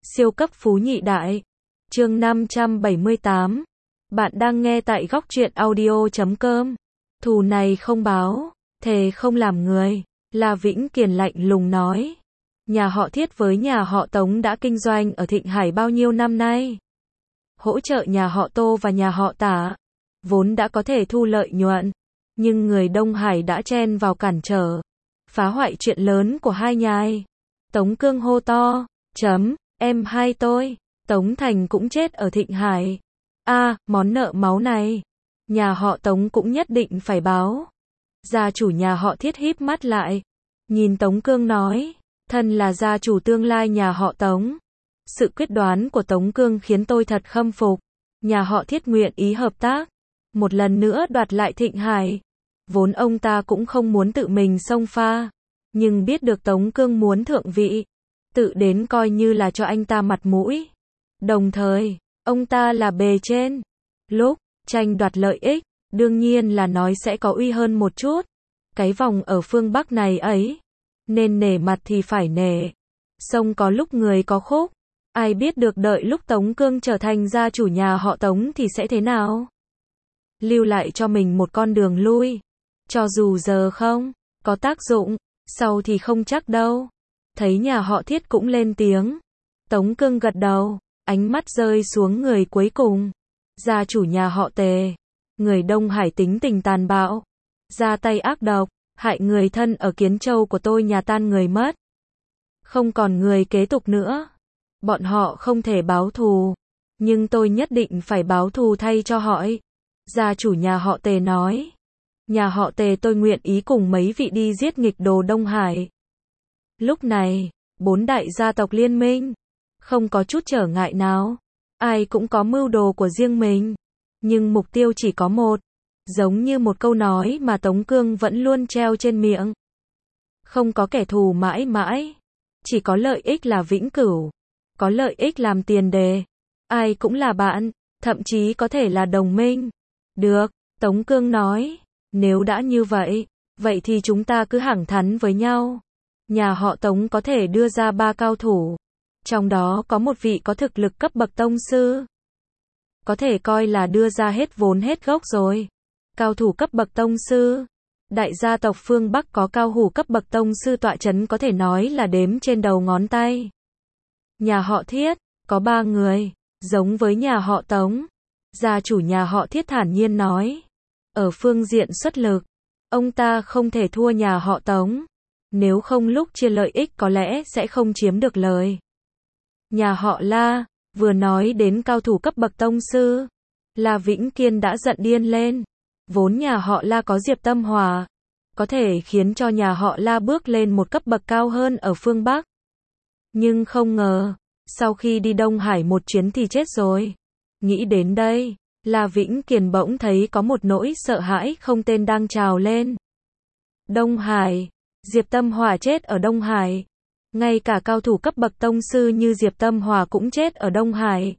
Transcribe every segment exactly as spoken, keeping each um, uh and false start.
Siêu cấp phú nhị đại. Chương năm trăm bảy mươi tám. Bạn đang nghe tại góc truyện audio chấm com. Thù này không báo, thề không làm người. La Vĩnh Kiền lạnh lùng nói. Nhà họ Thiết với nhà họ Tống đã kinh doanh ở Thịnh Hải bao nhiêu năm nay? Hỗ trợ nhà họ Tô và nhà họ Tả, vốn đã có thể thu lợi nhuận, nhưng người Đông Hải đã chen vào cản trở, phá hoại chuyện lớn của hai nhà. Tống Cương hô to, chấm, em hai tôi, Tống Thành cũng chết ở Thịnh Hải. A, à, món nợ máu này, nhà họ Tống cũng nhất định phải báo. Gia chủ nhà họ Thiết híp mắt lại, nhìn Tống Cương nói, thân là gia chủ tương lai nhà họ Tống. Sự quyết đoán của Tống Cương khiến tôi thật khâm phục. Nhà họ Thiết nguyện ý hợp tác, một lần nữa đoạt lại Thịnh Hải. Vốn ông ta cũng không muốn tự mình xông pha, nhưng biết được Tống Cương muốn thượng vị, tự đến coi như là cho anh ta mặt mũi. Đồng thời, ông ta là bề trên. Lúc tranh đoạt lợi ích, đương nhiên là nói sẽ có uy hơn một chút. Cái vòng ở phương Bắc này ấy, nên nể mặt thì phải nể. Sông có lúc người có khúc. Ai biết được đợi lúc Tống Cương trở thành gia chủ nhà họ Tống thì sẽ thế nào? Lưu lại cho mình một con đường lui. Cho dù giờ không có tác dụng, sau thì không chắc đâu. Thấy nhà họ Thiết cũng lên tiếng. Tống Cương gật đầu, ánh mắt rơi xuống người cuối cùng. Gia chủ nhà họ Tề. Người Đông Hải tính tình tàn bạo, ra tay ác độc, hại người thân ở Kiến Châu của tôi nhà tan người mất. Không còn người kế tục nữa. Bọn họ không thể báo thù, nhưng tôi nhất định phải báo thù thay cho họ. Gia chủ nhà họ Tề nói. Nhà họ Tề tôi nguyện ý cùng mấy vị đi giết nghịch đồ Đông Hải. Lúc này, bốn đại gia tộc liên minh, không có chút trở ngại nào. Ai cũng có mưu đồ của riêng mình, nhưng mục tiêu chỉ có một. Giống như một câu nói mà Tống Cương vẫn luôn treo trên miệng. Không có kẻ thù mãi mãi, chỉ có lợi ích là vĩnh cửu. Có lợi ích làm tiền đề, ai cũng là bạn, thậm chí có thể là đồng minh. Được, Tống Cương nói, nếu đã như vậy, vậy thì chúng ta cứ thẳng thắn với nhau. Nhà họ Tống có thể đưa ra ba cao thủ, trong đó có một vị có thực lực cấp bậc tông sư. Có thể coi là đưa ra hết vốn hết gốc rồi. Cao thủ cấp bậc tông sư. Đại gia tộc phương Bắc có cao thủ cấp bậc tông sư tọa chấn có thể nói là đếm trên đầu ngón tay. Nhà họ Thiết, có ba người, giống với nhà họ Tống. Gia chủ nhà họ Thiết thản nhiên nói. Ở phương diện xuất lực, ông ta không thể thua nhà họ Tống. Nếu không lúc chia lợi ích có lẽ sẽ không chiếm được lời. Nhà họ La, vừa nói đến cao thủ cấp bậc tông sư, La Vĩnh Kiên đã giận điên lên. Vốn nhà họ La có Diệp Tâm Hòa, có thể khiến cho nhà họ La bước lên một cấp bậc cao hơn ở phương Bắc. Nhưng không ngờ, sau khi đi Đông Hải một chuyến thì chết rồi. Nghĩ đến đây, La Vĩnh Kiền bỗng thấy có một nỗi sợ hãi không tên đang trào lên. Đông Hải, Diệp Tâm Hòa chết ở Đông Hải. Ngay cả cao thủ cấp bậc tông sư như Diệp Tâm Hòa cũng chết ở Đông Hải.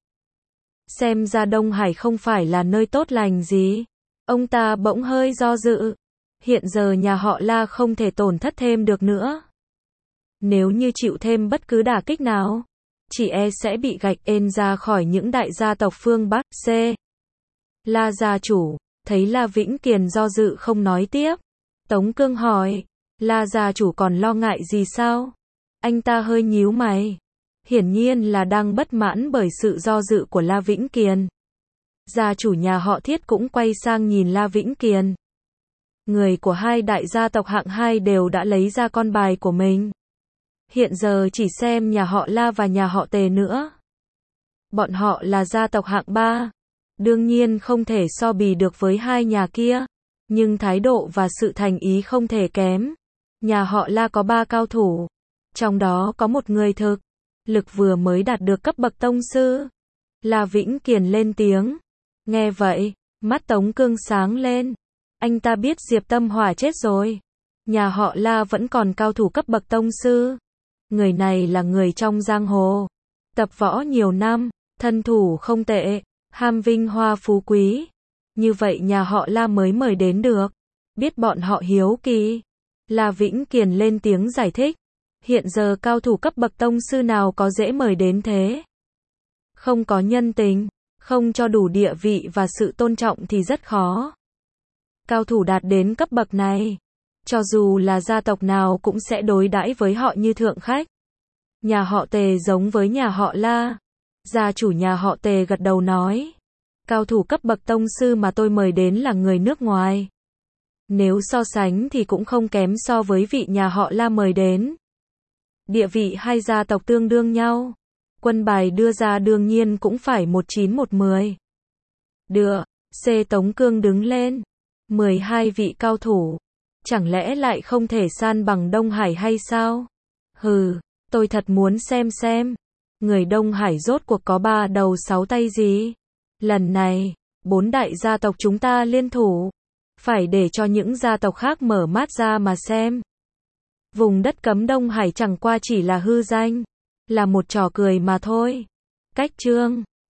Xem ra Đông Hải không phải là nơi tốt lành gì. Ông ta bỗng hơi do dự. Hiện giờ nhà họ La không thể tổn thất thêm được nữa. Nếu như chịu thêm bất cứ đả kích nào, chỉ e sẽ bị gạch ên ra khỏi những đại gia tộc phương Bắc. C. La gia chủ, thấy La Vĩnh Kiền do dự không nói tiếp. Tống Cương hỏi, La gia chủ còn lo ngại gì sao? Anh ta hơi nhíu mày. Hiển nhiên là đang bất mãn bởi sự do dự của La Vĩnh Kiền. Gia chủ nhà họ Thiết cũng quay sang nhìn La Vĩnh Kiền. Người của hai đại gia tộc hạng hai đều đã lấy ra con bài của mình. Hiện giờ chỉ xem nhà họ La và nhà họ Tề nữa. Bọn họ là gia tộc hạng ba. Đương nhiên không thể so bì được với hai nhà kia. Nhưng thái độ và sự thành ý không thể kém. Nhà họ La có ba cao thủ. Trong đó có một người thực lực vừa mới đạt được cấp bậc tông sư. La Vĩnh Kiền lên tiếng. Nghe vậy, mắt Tống Cương sáng lên. Anh ta biết Diệp Tâm Hòa chết rồi. Nhà họ La vẫn còn cao thủ cấp bậc tông sư. Người này là người trong giang hồ, tập võ nhiều năm, thân thủ không tệ, ham vinh hoa phú quý. Như vậy nhà họ La mới mời đến được. Biết bọn họ hiếu kỳ. La Vĩnh Kiền lên tiếng giải thích. Hiện giờ cao thủ cấp bậc tông sư nào có dễ mời đến thế. Không có nhân tình, không cho đủ địa vị và sự tôn trọng thì rất khó. Cao thủ đạt đến cấp bậc này, cho dù là gia tộc nào cũng sẽ đối đãi với họ như thượng khách. Nhà họ Tề giống với nhà họ La. Gia chủ nhà họ Tề gật đầu nói, cao thủ cấp bậc tông sư mà tôi mời đến là người nước ngoài. Nếu so sánh thì cũng không kém so với vị nhà họ La mời đến. Địa vị hai gia tộc tương đương nhau. Quân bài đưa ra đương nhiên cũng phải một chín một mười. Được, C Tống Cương đứng lên. mười hai vị cao thủ. Chẳng lẽ lại không thể san bằng Đông Hải hay sao? Hừ, tôi thật muốn xem xem. Người Đông Hải rốt cuộc có ba đầu sáu tay gì? Lần này, bốn đại gia tộc chúng ta liên thủ. Phải để cho những gia tộc khác mở mắt ra mà xem. Vùng đất cấm Đông Hải chẳng qua chỉ là hư danh. Là một trò cười mà thôi. Cách chương